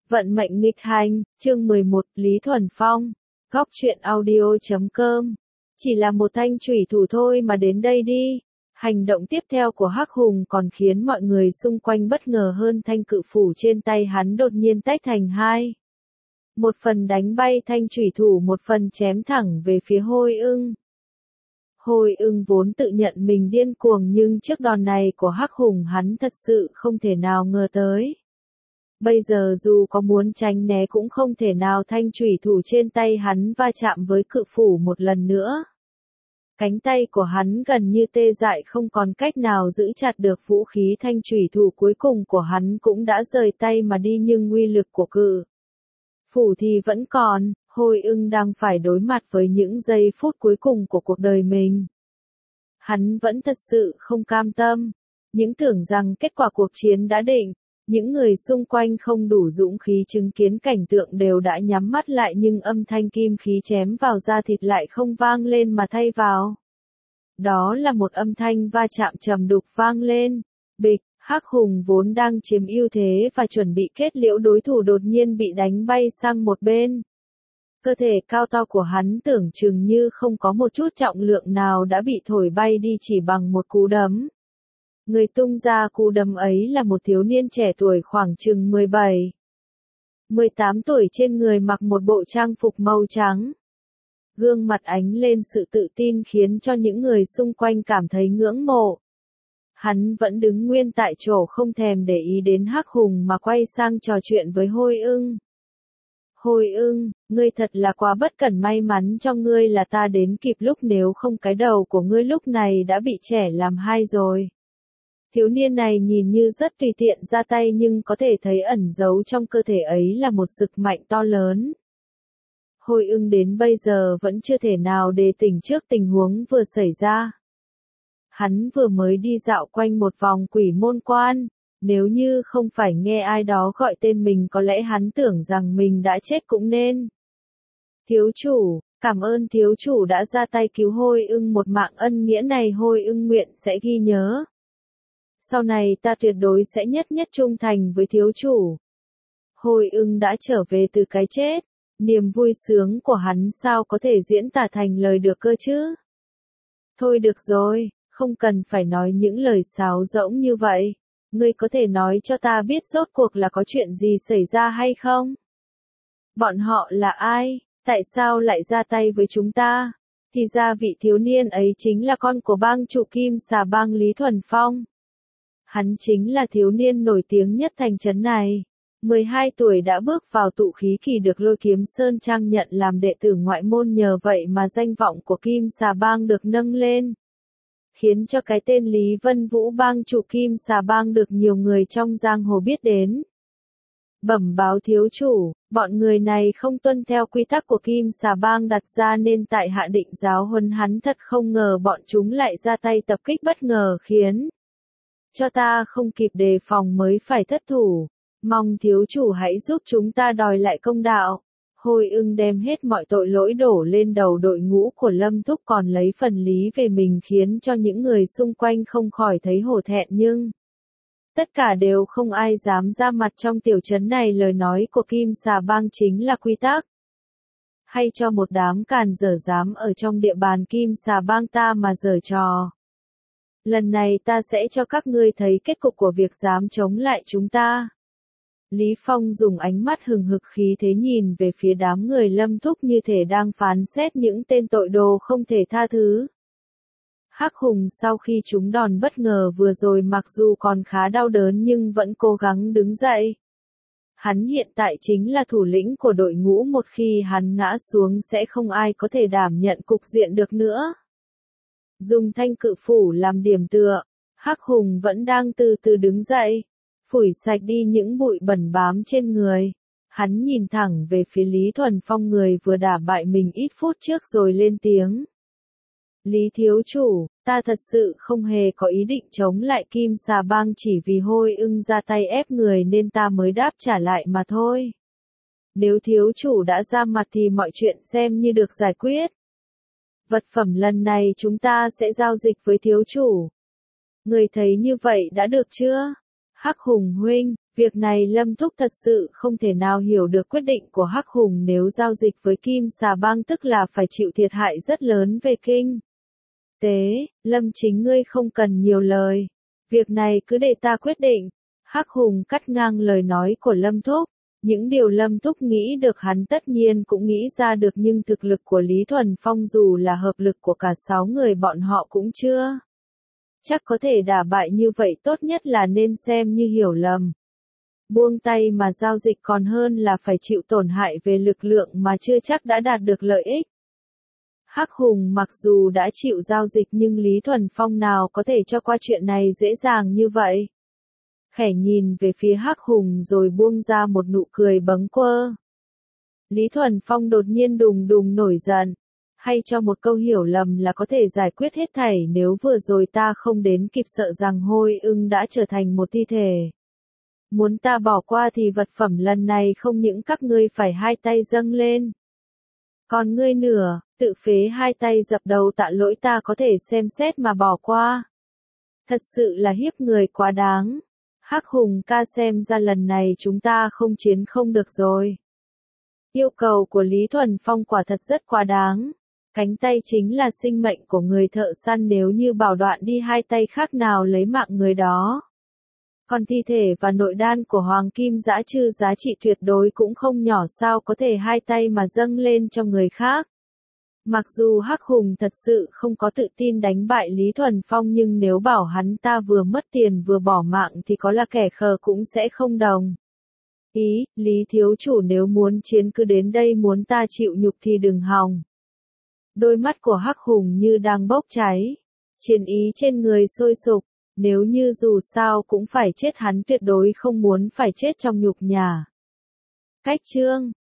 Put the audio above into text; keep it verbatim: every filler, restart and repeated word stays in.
Vận mệnh nghịch hành, chương mười một, Lý Thuần Phong. Góc truyện audio chấm com. Chỉ là một thanh chủy thủ thôi mà đến đây đi. Hành động tiếp theo của Hắc Hùng còn khiến mọi người xung quanh bất ngờ hơn, thanh cự phủ trên tay hắn đột nhiên tách thành hai. Một phần đánh bay thanh chủy thủ, một phần chém thẳng về phía Hôi Ưng. Hôi Ưng vốn tự nhận mình điên cuồng, nhưng trước đòn này của Hắc Hùng hắn thật sự không thể nào ngờ tới. Bây giờ dù có muốn tránh né cũng không thể nào, thanh chủy thủ trên tay hắn va chạm với cự phủ một lần nữa. Cánh tay của hắn gần như tê dại, không còn cách nào giữ chặt được vũ khí, thanh chủy thủ cuối cùng của hắn cũng đã rời tay mà đi, nhưng uy lực của cự phủ thì vẫn còn. Hôi Ưng đang phải đối mặt với những giây phút cuối cùng của cuộc đời mình. Hắn vẫn thật sự không cam tâm, những tưởng rằng kết quả cuộc chiến đã định. Những người xung quanh không đủ dũng khí chứng kiến cảnh tượng đều đã nhắm mắt lại, nhưng âm thanh kim khí chém vào da thịt lại không vang lên mà thay vào đó là một âm thanh va chạm trầm đục vang lên. Bịch, Hắc Hùng vốn đang chiếm ưu thế và chuẩn bị kết liễu đối thủ đột nhiên bị đánh bay sang một bên. Cơ thể cao to của hắn tưởng chừng như không có một chút trọng lượng nào đã bị thổi bay đi chỉ bằng một cú đấm. Người tung ra cú đấm ấy là một thiếu niên trẻ tuổi khoảng chừng mười bảy, mười tám tuổi, trên người mặc một bộ trang phục màu trắng. Gương mặt ánh lên sự tự tin khiến cho những người xung quanh cảm thấy ngưỡng mộ. Hắn vẫn đứng nguyên tại chỗ, không thèm để ý đến Hắc Hùng mà quay sang trò chuyện với Hôi Ưng. Hôi Ưng, ngươi thật là quá bất cẩn, may mắn cho ngươi là ta đến kịp lúc, nếu không cái đầu của ngươi lúc này đã bị chẻ làm hai rồi. Thiếu niên này nhìn như rất tùy tiện ra tay, nhưng có thể thấy ẩn giấu trong cơ thể ấy là một sức mạnh to lớn. Hôi Ưng đến bây giờ vẫn chưa thể nào đề tỉnh trước tình huống vừa xảy ra. Hắn vừa mới đi dạo quanh một vòng Quỷ Môn Quan, nếu như không phải nghe ai đó gọi tên mình có lẽ hắn tưởng rằng mình đã chết cũng nên. Thiếu chủ, cảm ơn thiếu chủ đã ra tay cứu Hôi Ưng một mạng, ân nghĩa này Hôi Ưng nguyện sẽ ghi nhớ. Sau này ta tuyệt đối sẽ nhất nhất trung thành với thiếu chủ. Hôi Ưng đã trở về từ cái chết, niềm vui sướng của hắn sao có thể diễn tả thành lời được cơ chứ? Thôi được rồi, không cần phải nói những lời sáo rỗng như vậy. Ngươi có thể nói cho ta biết rốt cuộc là có chuyện gì xảy ra hay không? Bọn họ là ai? Tại sao lại ra tay với chúng ta? Thì ra vị thiếu niên ấy chính là con của bang chủ Kim Xà Bang Lý Thuần Phong. Hắn chính là thiếu niên nổi tiếng nhất thành trấn này. mười hai tuổi đã bước vào tụ khí kỳ, được Lôi Kiếm Sơn trang nhận làm đệ tử ngoại môn, nhờ vậy mà danh vọng của Kim Xà Bang được nâng lên, khiến cho cái tên Lý Vân Vũ bang chủ Kim Xà Bang được nhiều người trong giang hồ biết đến. Bẩm báo thiếu chủ, bọn người này không tuân theo quy tắc của Kim Xà Bang đặt ra nên tại hạ định giáo huấn hắn, thật không ngờ bọn chúng lại ra tay tập kích bất ngờ, khiến cho ta không kịp đề phòng mới phải thất thủ. Mong thiếu chủ hãy giúp chúng ta đòi lại công đạo. Hôi Ưng đem hết mọi tội lỗi đổ lên đầu đội ngũ của Lâm Thúc, còn lấy phần lý về mình, khiến cho những người xung quanh không khỏi thấy hổ thẹn, nhưng tất cả đều không ai dám ra mặt. Trong tiểu trấn này lời nói của Kim Xà Bang chính là quy tắc. Hay cho một đám càn dở dám ở trong địa bàn Kim Xà Bang ta mà giở trò. Lần này ta sẽ cho các ngươi thấy kết cục của việc dám chống lại chúng ta. Lý Phong dùng ánh mắt hừng hực khí thế nhìn về phía đám người Lâm Thúc, như thể đang phán xét những tên tội đồ không thể tha thứ. Hắc Hùng sau khi trúng đòn bất ngờ vừa rồi mặc dù còn khá đau đớn nhưng vẫn cố gắng đứng dậy. Hắn hiện tại chính là thủ lĩnh của đội ngũ, một khi hắn ngã xuống sẽ không ai có thể đảm nhận cục diện được nữa. Dùng thanh cự phủ làm điểm tựa, Hắc Hùng vẫn đang từ từ đứng dậy, phủi sạch đi những bụi bẩn bám trên người. Hắn nhìn thẳng về phía Lý Thuần Phong, người vừa đả bại mình ít phút trước, rồi lên tiếng. Lý thiếu chủ, ta thật sự không hề có ý định chống lại Kim Xà Bang, chỉ vì Hôi Ưng ra tay ép người nên ta mới đáp trả lại mà thôi. Nếu thiếu chủ đã ra mặt thì mọi chuyện xem như được giải quyết. Vật phẩm lần này chúng ta sẽ giao dịch với thiếu chủ. Người thấy như vậy đã được chưa? Hắc Hùng huynh, việc này Lâm Thúc thật sự không thể nào hiểu được quyết định của Hắc Hùng nếu giao dịch với Kim Xà Bang tức là phải chịu thiệt hại rất lớn về kinh tế, Lâm chính ngươi không cần nhiều lời. Việc này cứ để ta quyết định. Hắc Hùng cắt ngang lời nói của Lâm Thúc. Những điều Lâm Thúc nghĩ được hắn tất nhiên cũng nghĩ ra được nhưng thực lực của Lý Thuần Phong dù là hợp lực của cả sáu người bọn họ cũng chưa chắc có thể đả bại như vậy, tốt nhất là nên xem như hiểu lầm. Buông tay mà giao dịch còn hơn là phải chịu tổn hại về lực lượng mà chưa chắc đã đạt được lợi ích. Hắc Hùng mặc dù đã chịu giao dịch nhưng Lý Thuần Phong nào có thể cho qua chuyện này dễ dàng như vậy. Khẽ nhìn về phía Hắc Hùng rồi buông ra một nụ cười bâng quơ. Lý Thuần Phong đột nhiên đùng đùng nổi giận. Hay cho một câu hiểu lầm là có thể giải quyết hết thảy, nếu vừa rồi ta không đến kịp sợ rằng Hôi Ưng đã trở thành một thi thể. Muốn ta bỏ qua thì vật phẩm lần này không những các ngươi phải hai tay dâng lên. Còn ngươi nửa, tự phế hai tay dập đầu tạ lỗi ta có thể xem xét mà bỏ qua. Thật sự là hiếp người quá đáng. Hắc Hùng ca, xem ra lần này chúng ta không chiến không được rồi. Yêu cầu của Lý Thuần Phong quả thật rất quá đáng. Cánh tay chính là sinh mệnh của người thợ săn, nếu như bảo đoạn đi hai tay khác nào lấy mạng người đó. Còn thi thể và nội đan của Hoàng Kim Dã Trư giá trị tuyệt đối cũng không nhỏ, sao có thể hai tay mà dâng lên cho người khác. Mặc dù Hắc Hùng thật sự không có tự tin đánh bại Lý Thuần Phong nhưng nếu bảo hắn ta vừa mất tiền vừa bỏ mạng thì có là kẻ khờ cũng sẽ không đồng ý. Lý thiếu chủ nếu muốn chiến cứ đến đây, muốn ta chịu nhục thì đừng hòng. Đôi mắt của Hắc Hùng như đang bốc cháy. Chiến ý trên người sôi sục. Nếu như dù sao cũng phải chết, hắn tuyệt đối không muốn phải chết trong nhục nhã. Cách chương